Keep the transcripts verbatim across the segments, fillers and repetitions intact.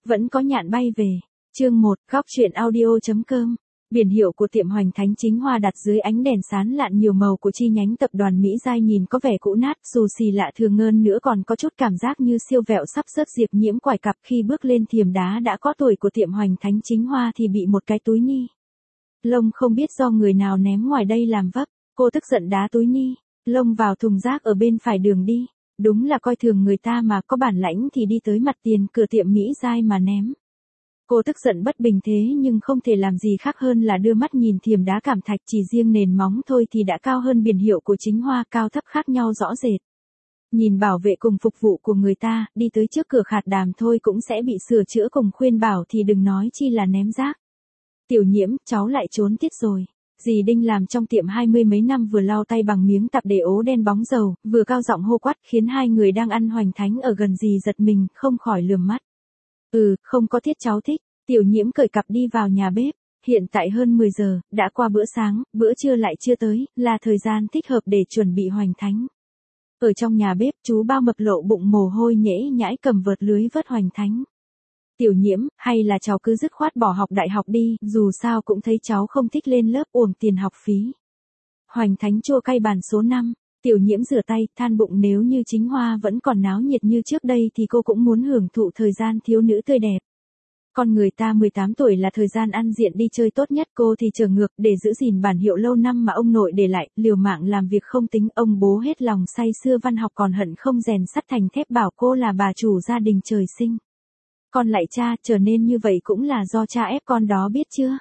vẫn có nhạn bay về. Chương một, góc truyện audio.com. Biển hiệu của tiệm Hoành Thánh Chính Hoa đặt dưới ánh đèn sáng lạn nhiều màu của chi nhánh tập đoàn Mỹ Giai nhìn có vẻ cũ nát, dù xì lạ thường ngơn nữa còn có chút cảm giác như siêu vẹo sắp rớt. Diệp Nhiễm quải cặp khi bước lên thềm đá đã có tuổi của tiệm Hoành Thánh Chính Hoa thì bị một cái túi ni lông không biết do người nào ném ngoài đây làm vấp. Cô tức giận đá túi ni lông vào thùng rác ở bên phải đường đi. Đúng là coi thường người ta mà, có bản lãnh thì đi tới mặt tiền cửa tiệm Mỹ Giai mà ném. Cô tức giận bất bình thế nhưng không thể làm gì khác hơn là đưa mắt nhìn thềm đá cẩm thạch, chỉ riêng nền móng thôi thì đã cao hơn biển hiệu của Chính Hoa, cao thấp khác nhau rõ rệt. Nhìn bảo vệ cùng phục vụ của người ta, đi tới trước cửa khạt đàm thôi cũng sẽ bị sửa chữa cùng khuyên bảo thì đừng nói chi là ném rác. Tiểu Nhiễm, cháu lại trốn tiết rồi. Dì Đinh làm trong tiệm hai mươi mấy năm vừa lau tay bằng miếng tạp để ố đen bóng dầu, vừa cao giọng hô quát khiến hai người đang ăn Hoành Thánh ở gần dì giật mình, không khỏi lườm mắt. Ừ, không có tiết cháu thích. Tiểu Nhiễm cởi cặp đi vào nhà bếp. Hiện tại hơn mười giờ, đã qua bữa sáng, bữa trưa lại chưa tới, là thời gian thích hợp để chuẩn bị Hoành Thánh. Ở trong nhà bếp, chú Bao mập lộ bụng mồ hôi nhễ nhãi cầm vợt lưới vớt Hoành Thánh. Tiểu Nhiễm, hay là cháu cứ dứt khoát bỏ học đại học đi, dù sao cũng thấy cháu không thích lên lớp uổng tiền học phí. Hoành Thánh chua cay bàn số năm. Tiểu Nhiễm rửa tay, than bụng nếu như Chính Hoa vẫn còn náo nhiệt như trước đây thì cô cũng muốn hưởng thụ thời gian thiếu nữ tươi đẹp. Con người ta mười tám tuổi là thời gian ăn diện đi chơi tốt nhất, cô thì trở ngược để giữ gìn bản hiệu lâu năm mà ông nội để lại, liều mạng làm việc không tính, ông bố hết lòng say sưa văn học còn hận không rèn sắt thành thép bảo cô là bà chủ gia đình trời sinh. Con lại cha, trở nên như vậy cũng là do cha ép con đó biết chưa?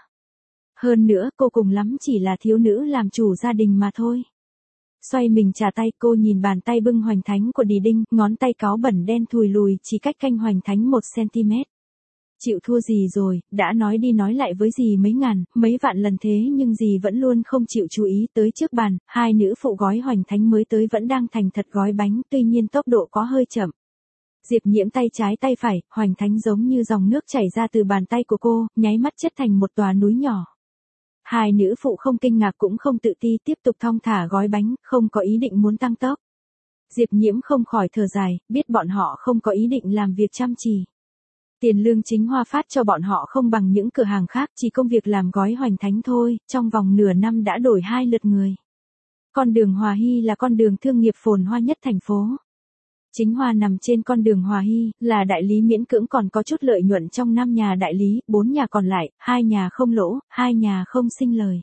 Hơn nữa, cô cùng lắm chỉ là thiếu nữ làm chủ gia đình mà thôi. Xoay mình trà tay, cô nhìn bàn tay bưng Hoành Thánh của Dì Đinh, ngón tay cáu bẩn đen thùi lùi chỉ cách canh Hoành Thánh một xăng-ti-mét. Chịu thua dì rồi, đã nói đi nói lại với dì mấy ngàn, mấy vạn lần thế nhưng dì vẫn luôn không chịu chú ý. Tới trước bàn, hai nữ phụ gói Hoành Thánh mới tới vẫn đang thành thật gói bánh, tuy nhiên tốc độ có hơi chậm. Diệp Nhiễm tay trái tay phải, Hoành Thánh giống như dòng nước chảy ra từ bàn tay của cô, nháy mắt chất thành một tòa núi nhỏ. Hai nữ phụ không kinh ngạc cũng không tự ti, tiếp tục thong thả gói bánh, không có ý định muốn tăng tốc. Diệp Nhiễm không khỏi thở dài, biết bọn họ không có ý định làm việc chăm chỉ. Tiền lương Chính Hoa phát cho bọn họ không bằng những cửa hàng khác, chỉ công việc làm gói Hoành Thánh thôi, trong vòng nửa năm đã đổi hai lượt người. Con đường Hòa Hy là con đường thương nghiệp phồn hoa nhất thành phố. Chính Hoa nằm trên con đường Hòa Hy, là đại lý miễn cưỡng còn có chút lợi nhuận trong năm nhà đại lý, bốn nhà còn lại, hai nhà không lỗ, hai nhà không sinh lời.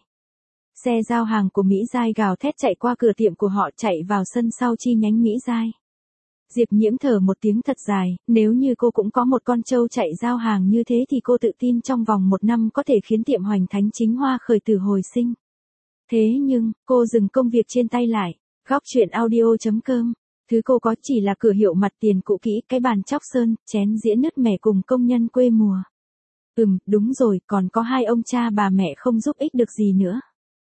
Xe giao hàng của Mỹ Giai gào thét chạy qua cửa tiệm của họ, chạy vào sân sau chi nhánh Mỹ Giai. Diệp Nhiễm thở một tiếng thật dài, nếu như cô cũng có một con trâu chạy giao hàng như thế thì cô tự tin trong vòng một năm có thể khiến tiệm Hoành Thánh Chính Hoa khởi tử hồi sinh. Thế nhưng, cô dừng công việc trên tay lại. Góc truyện audio.com. Thứ cô có chỉ là cửa hiệu mặt tiền cũ kỹ, cái bàn chóc sơn, chén dĩa nứt mẻ cùng công nhân quê mùa. Ừm, đúng rồi, còn có hai ông cha bà mẹ không giúp ích được gì nữa.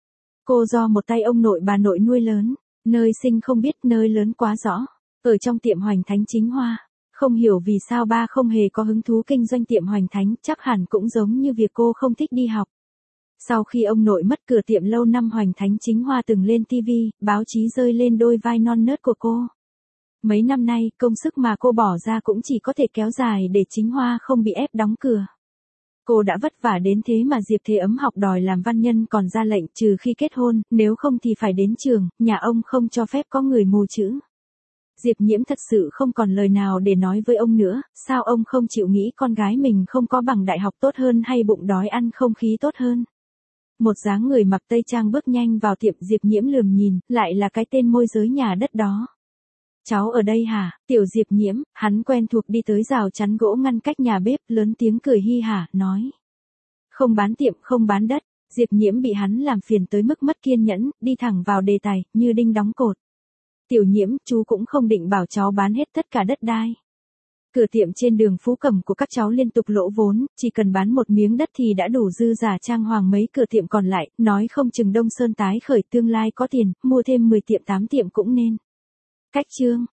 Cô do một tay ông nội bà nội nuôi lớn, nơi sinh không biết, nơi lớn quá rõ. Ở trong tiệm Hoành Thánh Chính Hoa, không hiểu vì sao ba không hề có hứng thú kinh doanh tiệm Hoành Thánh, chắc hẳn cũng giống như việc cô không thích đi học. Sau khi ông nội mất, cửa tiệm lâu năm Hoành Thánh Chính Hoa từng lên ti vi, báo chí rơi lên đôi vai non nớt của cô. Mấy năm nay, công sức mà cô bỏ ra cũng chỉ có thể kéo dài để Chính Hoa không bị ép đóng cửa. Cô đã vất vả đến thế mà Diệp Thế Ấm học đòi làm văn nhân còn ra lệnh trừ khi kết hôn, nếu không thì phải đến trường, nhà ông không cho phép có người mù chữ. Diệp Nhiễm thật sự không còn lời nào để nói với ông nữa, sao ông không chịu nghĩ con gái mình không có bằng đại học tốt hơn hay bụng đói ăn không khí tốt hơn. Một dáng người mặc tây trang bước nhanh vào tiệm, Diệp Nhiễm lườm nhìn, lại là cái tên môi giới nhà đất đó. Cháu ở đây hả? Tiểu Diệp Nhiễm, hắn quen thuộc đi tới rào chắn gỗ ngăn cách nhà bếp, lớn tiếng cười hi hả, nói. Không bán tiệm, không bán đất. Diệp Nhiễm bị hắn làm phiền tới mức mất kiên nhẫn, đi thẳng vào đề tài, như đinh đóng cột. Tiểu Nhiễm, chú cũng không định bảo cháu bán hết tất cả đất đai. Cửa tiệm trên đường Phú Cẩm của các cháu liên tục lỗ vốn, chỉ cần bán một miếng đất thì đã đủ dư giả trang hoàng mấy cửa tiệm còn lại, nói không chừng Đông Sơn tái khởi tương lai có tiền, mua thêm mười tiệm tám tiệm cũng nên. Cách chương.